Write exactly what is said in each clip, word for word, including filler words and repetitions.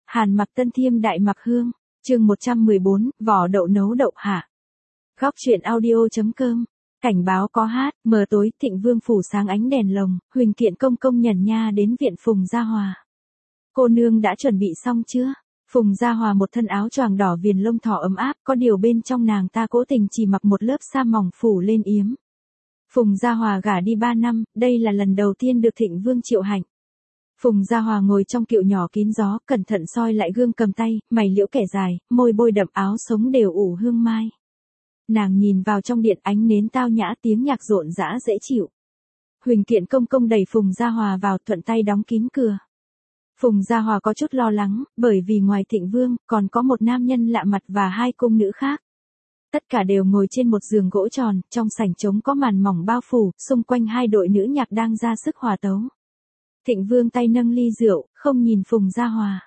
Hàn Mặc Tân Thiêm Đại Mặc Hương, chương một trăm mười bốn, vỏ đậu nấu đậu hạ. Góc truyện audio.com, cảnh báo có hát, mờ tối, Thịnh Vương phủ sáng ánh đèn lồng, Huỳnh Kiện công công nhẩn nha đến viện Phùng Gia Hòa. Cô nương đã chuẩn bị xong chưa? Phùng Gia Hòa một thân áo choàng đỏ viền lông thỏ ấm áp, có điều bên trong nàng ta cố tình chỉ mặc một lớp sa mỏng phủ lên yếm. Phùng Gia Hòa gả đi ba năm, đây là lần đầu tiên được Thịnh Vương triệu hạnh. Phùng Gia Hòa ngồi trong kiệu nhỏ kín gió, cẩn thận soi lại gương cầm tay, mày liễu kẻ dài, môi bôi đậm áo sống đều ủ hương mai. Nàng nhìn vào trong điện, ánh nến tao nhã, tiếng nhạc rộn rã dễ chịu. Huỳnh Kiện công công đẩy Phùng Gia Hòa vào, thuận tay đóng kín cửa. Phùng Gia Hòa có chút lo lắng, bởi vì ngoài Thịnh Vương, còn có một nam nhân lạ mặt và hai cung nữ khác. Tất cả đều ngồi trên một giường gỗ tròn, trong sảnh trống có màn mỏng bao phủ, xung quanh hai đội nữ nhạc đang ra sức hòa tấu. Thịnh Vương tay nâng ly rượu, không nhìn Phùng Gia Hòa.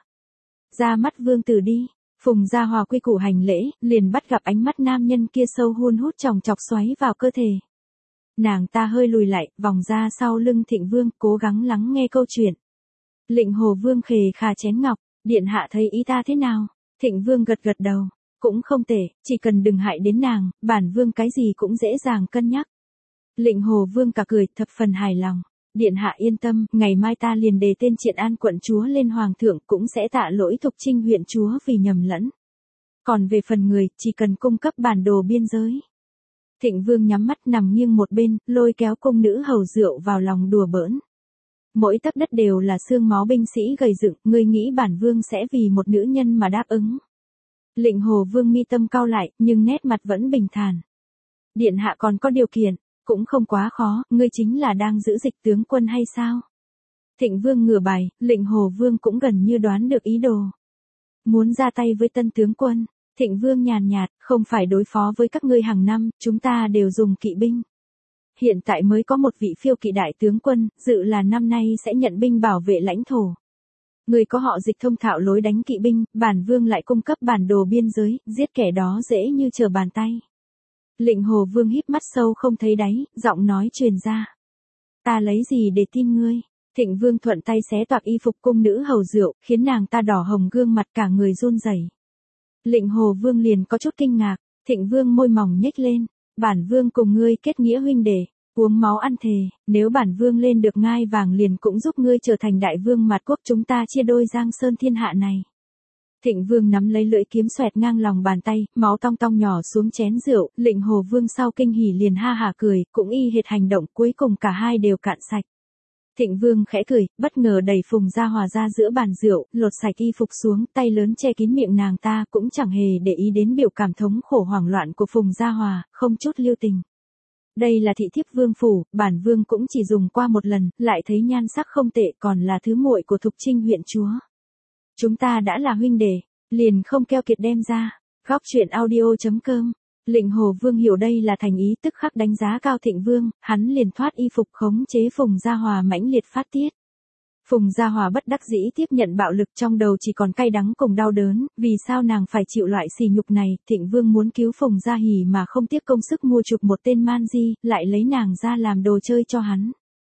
Ra mắt vương tử đi. Phùng Gia Hòa quy củ hành lễ, liền bắt gặp ánh mắt nam nhân kia sâu hun hút chòng chọc xoáy vào cơ thể. Nàng ta hơi lùi lại, vòng ra sau lưng Thịnh Vương, cố gắng lắng nghe câu chuyện. Lệnh Hồ Vương khề khà chén ngọc, điện hạ thấy ý ta thế nào? Thịnh Vương gật gật đầu, cũng không tệ, chỉ cần đừng hại đến nàng, bản vương cái gì cũng dễ dàng cân nhắc. Lệnh Hồ Vương cả cười, thập phần hài lòng. Điện hạ yên tâm, ngày mai ta liền đề tên Triện An quận chúa lên hoàng thượng, cũng sẽ tạ lỗi Thục Trinh huyện chúa vì nhầm lẫn. Còn về phần người, chỉ cần cung cấp bản đồ biên giới. Thịnh Vương nhắm mắt nằm nghiêng một bên, lôi kéo cung nữ hầu rượu vào lòng đùa bỡn. Mỗi tấc đất đều là xương máu binh sĩ gầy dựng, ngươi nghĩ bản vương sẽ vì một nữ nhân mà đáp ứng? Lệnh Hồ Vương mi tâm cau lại, nhưng nét mặt vẫn bình thản. Điện hạ còn có điều kiện. Cũng không quá khó, ngươi chính là đang giữ dịch tướng quân hay sao? Thịnh Vương ngửa bài, Lệnh Hồ Vương cũng gần như đoán được ý đồ. Muốn ra tay với tân tướng quân, Thịnh Vương nhàn nhạt, không phải đối phó với các ngươi hàng năm, chúng ta đều dùng kỵ binh. Hiện tại mới có một vị phiêu kỵ đại tướng quân, dự là năm nay sẽ nhận binh bảo vệ lãnh thổ. Người có họ Dịch thông thạo lối đánh kỵ binh, bản vương lại cung cấp bản đồ biên giới, giết kẻ đó dễ như trở bàn tay. Lệnh Hồ Vương híp mắt sâu không thấy đáy, giọng nói truyền ra. Ta lấy gì để tin ngươi? Thịnh Vương thuận tay xé toạc y phục cung nữ hầu rượu, khiến nàng ta đỏ hồng gương mặt cả người run rẩy. Lệnh Hồ Vương liền có chút kinh ngạc, Thịnh Vương môi mỏng nhếch lên, bản vương cùng ngươi kết nghĩa huynh đệ, uống máu ăn thề, nếu bản vương lên được ngai vàng liền cũng giúp ngươi trở thành đại vương mạt quốc, chúng ta chia đôi giang sơn thiên hạ này. Thịnh Vương nắm lấy lưỡi kiếm xoẹt ngang lòng bàn tay, máu tong tong nhỏ xuống chén rượu, Lệnh Hồ Vương sau kinh hỉ liền ha hả cười, cũng y hệt hành động, cuối cùng cả hai đều cạn sạch. Thịnh Vương khẽ cười, bất ngờ đẩy Phùng Gia Hòa ra giữa bàn rượu, lột sạch y phục xuống, tay lớn che kín miệng nàng ta, cũng chẳng hề để ý đến biểu cảm thống khổ hoảng loạn của Phùng Gia Hòa, không chút lưu tình. Đây là thị thiếp vương phủ, bản vương cũng chỉ dùng qua một lần, lại thấy nhan sắc không tệ, còn là thứ muội của Thục Trinh huyện chúa. Chúng ta đã là huynh đệ, liền không keo kiệt đem ra. Góc truyện audio.com. Lệnh Hồ Vương hiểu đây là thành ý, tức khắc đánh giá cao Thịnh Vương, hắn liền thoát y phục khống chế Phùng Gia Hòa mãnh liệt phát tiết. Phùng Gia Hòa bất đắc dĩ tiếp nhận bạo lực, trong đầu chỉ còn cay đắng cùng đau đớn, vì sao nàng phải chịu loại sỉ nhục này? Thịnh Vương muốn cứu Phùng Gia Hỉ mà không tiếc công sức mua chuộc một tên man di, lại lấy nàng ra làm đồ chơi cho hắn.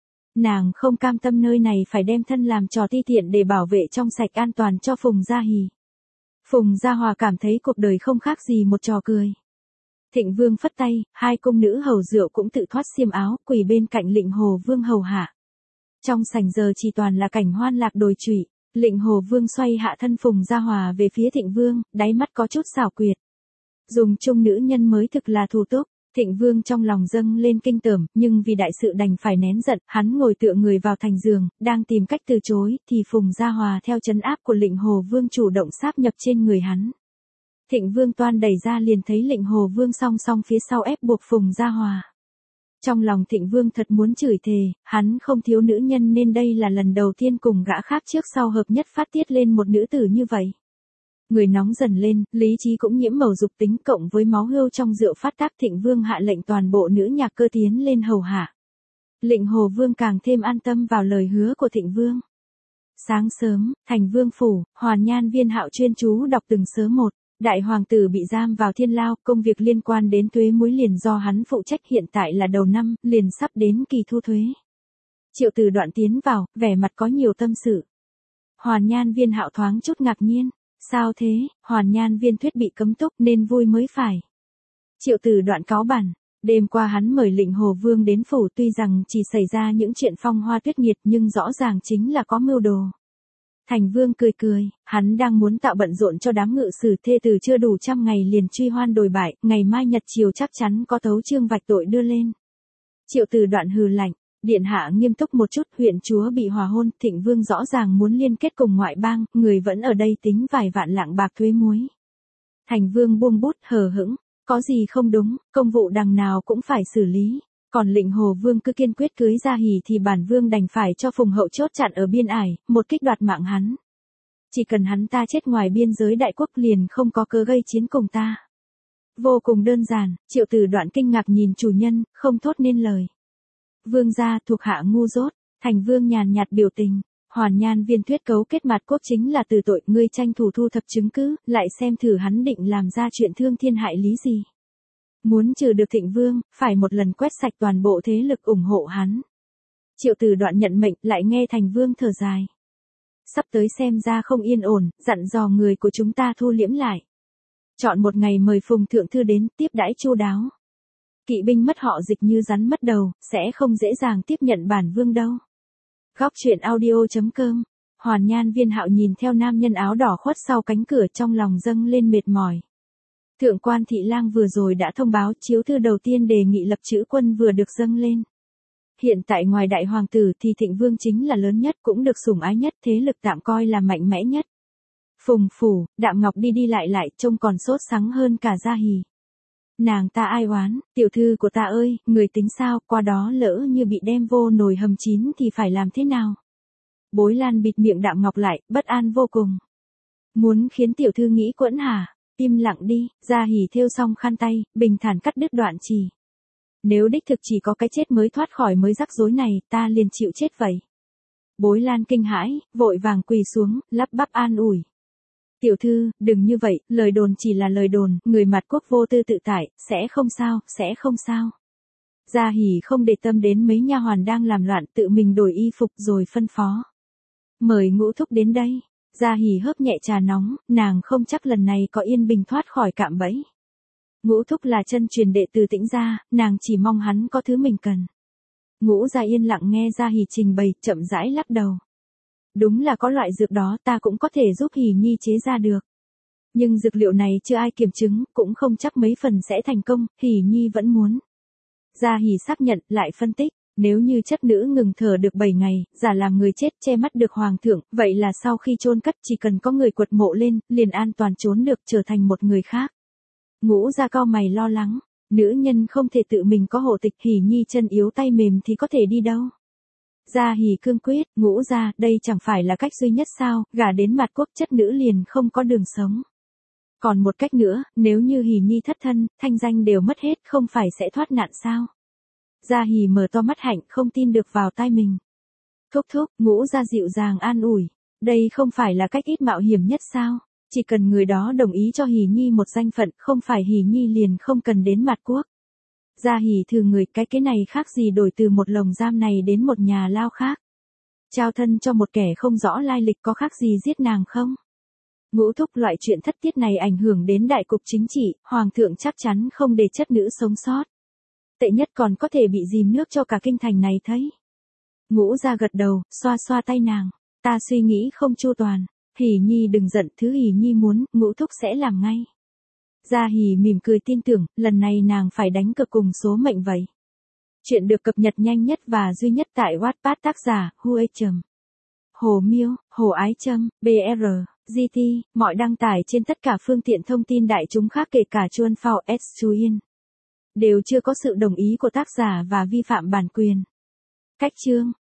Nàng không cam tâm nơi này phải đem thân làm trò ti tiện để bảo vệ trong sạch an toàn cho Phùng Gia Hỉ. Phùng Gia Hòa cảm thấy cuộc đời không khác gì một trò cười. Thịnh Vương phất tay, hai cung nữ hầu rượu cũng tự thoát xiêm áo, quỳ bên cạnh Lệnh Hồ Vương hầu hạ. Trong sảnh giờ chỉ toàn là cảnh hoan lạc đồi trụy. Lệnh Hồ Vương xoay hạ thân Phùng Gia Hòa về phía Thịnh Vương, đáy mắt có chút xảo quyệt. Dùng chung nữ nhân mới thực là thủ túc. Thịnh Vương trong lòng dâng lên kinh tởm, nhưng vì đại sự đành phải nén giận, hắn ngồi tựa người vào thành giường, đang tìm cách từ chối, thì Phùng Gia Hòa theo trấn áp của Lệnh Hồ Vương chủ động sáp nhập trên người hắn. Thịnh Vương toan đẩy ra liền thấy Lệnh Hồ Vương song song phía sau ép buộc Phùng Gia Hòa. Trong lòng Thịnh Vương thật muốn chửi thề, hắn không thiếu nữ nhân nên đây là lần đầu tiên cùng gã khác trước sau hợp nhất phát tiết lên một nữ tử như vậy. Người nóng dần lên, lý trí cũng nhiễm màu dục tính, cộng với máu hươu trong rượu phát tác, Thịnh Vương hạ lệnh toàn bộ nữ nhạc cơ tiến lên hầu hạ. Lệnh Hồ Vương càng thêm an tâm vào lời hứa của Thịnh Vương. Sáng sớm, thành vương phủ, Hoàn Nhan Viên Hạo chuyên chú đọc từng sớ một. Đại hoàng tử bị giam vào thiên lao, công việc liên quan đến thuế muối liền do hắn phụ trách, hiện tại là đầu năm, liền sắp đến kỳ thu thuế. Triệu Từ Đoạn tiến vào, vẻ mặt có nhiều tâm sự. Hoàn Nhan Viên Hạo thoáng chút ngạc nhiên. Sao thế, Hoàn Nhan Viên Thuyết bị cấm túc nên vui mới phải. Triệu Tử Đoạn cáu bẳn. Đêm qua hắn mời Lệnh Hồ Vương đến phủ, tuy rằng chỉ xảy ra những chuyện phong hoa tuyết nghiệt nhưng rõ ràng chính là có mưu đồ. Thành Vương cười cười, hắn đang muốn tạo bận rộn cho đám ngự sử, thê tử chưa đủ trăm ngày liền truy hoan đồi bại, ngày mai nhật chiều chắc chắn có tấu chương vạch tội đưa lên. Triệu Tử Đoạn hừ lạnh, điện hạ nghiêm túc một chút, huyện chúa bị hòa hôn, Thịnh Vương rõ ràng muốn liên kết cùng ngoại bang, người vẫn ở đây tính vài vạn lạng bạc thuế muối. Thành Vương buông bút hờ hững, có gì không đúng, công vụ đằng nào cũng phải xử lý. Còn Lệnh Hồ Vương cứ kiên quyết cưới Gia Hỉ thì bản vương đành phải cho Phùng Hậu chốt chặn ở biên ải, một kích đoạt mạng hắn. Chỉ cần hắn ta chết ngoài biên giới đại quốc liền không có cớ gây chiến cùng ta. Vô cùng đơn giản, Triệu Tử Đoạn kinh ngạc nhìn chủ nhân, không thốt nên lời. Vương gia thuộc hạ ngu dốt, Thành Vương nhàn nhạt biểu tình. Hoàn Nhan Viên Thuyết cấu kết mặt quốc chính là từ tội, ngươi tranh thủ thu thập chứng cứ, lại xem thử hắn định làm ra chuyện thương thiên hại lý gì. Muốn trừ được Thịnh Vương, phải một lần quét sạch toàn bộ thế lực ủng hộ hắn. Triệu Tử Đoạn nhận mệnh, lại nghe Thành Vương thở dài. Sắp tới xem ra không yên ổn, dặn dò người của chúng ta thu liễm lại. Chọn một ngày mời Phùng Thượng Thư đến, tiếp đãi chu đáo. Kỵ binh mất họ Dịch như rắn mất đầu, sẽ không dễ dàng tiếp nhận bản vương đâu. Góc truyện audio chấm com. Hoàn Nhan Viên Hạo nhìn theo nam nhân áo đỏ khuất sau cánh cửa, trong lòng dâng lên mệt mỏi. Thượng quan Thị Lang vừa rồi đã thông báo chiếu thư đầu tiên đề nghị lập chữ quân vừa được dâng lên. Hiện tại ngoài đại hoàng tử thì Thịnh Vương chính là lớn nhất, cũng được sủng ái nhất, thế lực tạm coi là mạnh mẽ nhất. Phùng phủ, Đạm Ngọc đi đi lại lại trông còn sốt sắng hơn cả Gia Hỉ. Nàng ta ai oán, tiểu thư của ta ơi, người tính sao, qua đó lỡ như bị đem vô nồi hầm chín thì phải làm thế nào? Bối Lan bịt miệng Đạm Ngọc lại, bất an vô cùng. Muốn khiến tiểu thư nghĩ quẫn hả? Im lặng đi, Gia Hỉ thêu xong khăn tay, bình thản cắt đứt đoạn chỉ. Nếu đích thực chỉ có cái chết mới thoát khỏi mới rắc rối này, ta liền chịu chết vậy. Bối Lan kinh hãi, vội vàng quỳ xuống, lắp bắp an ủi. Tiểu thư, đừng như vậy, lời đồn chỉ là lời đồn, người mặt quốc vô tư tự tại, sẽ không sao, sẽ không sao. Gia Hỉ không để tâm đến mấy nha hoàn đang làm loạn, tự mình đổi y phục rồi phân phó. Mời Ngũ thúc đến đây. Gia Hỉ hớp nhẹ trà nóng, nàng không chắc lần này có yên bình thoát khỏi cạm bẫy. Ngũ thúc là chân truyền đệ từ Tĩnh gia, nàng chỉ mong hắn có thứ mình cần. Ngũ gia yên lặng nghe Gia Hỉ trình bày, chậm rãi lắc đầu. Đúng là có loại dược đó ta cũng có thể giúp Hỉ Nhi chế ra được. Nhưng dược liệu này chưa ai kiểm chứng, cũng không chắc mấy phần sẽ thành công, Hỉ Nhi vẫn muốn. Gia Hỉ xác nhận, lại phân tích, nếu như chất nữ ngừng thở được bảy ngày, giả làm người chết che mắt được hoàng thượng, vậy là sau khi chôn cất chỉ cần có người quật mộ lên, liền an toàn trốn được trở thành một người khác. Ngũ gia cau mày lo lắng, nữ nhân không thể tự mình có hộ tịch, Hỉ Nhi chân yếu tay mềm thì có thể đi đâu. Gia Hỉ cương quyết, Ngũ gia, đây chẳng phải là cách duy nhất sao, gả đến mặt quốc chất nữ liền không có đường sống. Còn một cách nữa, nếu như Hỉ Nhi thất thân, thanh danh đều mất hết, không phải sẽ thoát nạn sao? Gia Hỉ mở to mắt hạnh, không tin được vào tai mình. Thúc thúc, Ngũ gia dịu dàng an ủi, đây không phải là cách ít mạo hiểm nhất sao? Chỉ cần người đó đồng ý cho Hỉ Nhi một danh phận, không phải Hỉ Nhi liền không cần đến mặt quốc. Gia Hỉ thử người, cái cái này khác gì đổi từ một lồng giam này đến một nhà lao khác. Trao thân cho một kẻ không rõ lai lịch có khác gì giết nàng không? Ngũ thúc, loại chuyện thất tiết này ảnh hưởng đến đại cục chính trị, hoàng thượng chắc chắn không để chất nữ sống sót. Tệ nhất còn có thể bị dìm nước cho cả kinh thành này thấy. Ngũ gia gật đầu, xoa xoa tay nàng, ta suy nghĩ không chu toàn, Hỉ Nhi đừng giận, thứ Hỉ Nhi muốn, Ngũ thúc sẽ làm ngay. Gia Hỉ mỉm cười tin tưởng, lần này nàng phải đánh cược cùng số mệnh vậy. Chuyện được cập nhật nhanh nhất và duy nhất tại Wattpad, tác giả, Huê Trầm. Hồ Miêu, Hồ Ái Trâm, bê rờ, giê tê, mọi đăng tải trên tất cả phương tiện thông tin đại chúng khác kể cả Chuan Phao S Chuyen. Đều chưa có sự đồng ý của tác giả và vi phạm bản quyền. Cách chương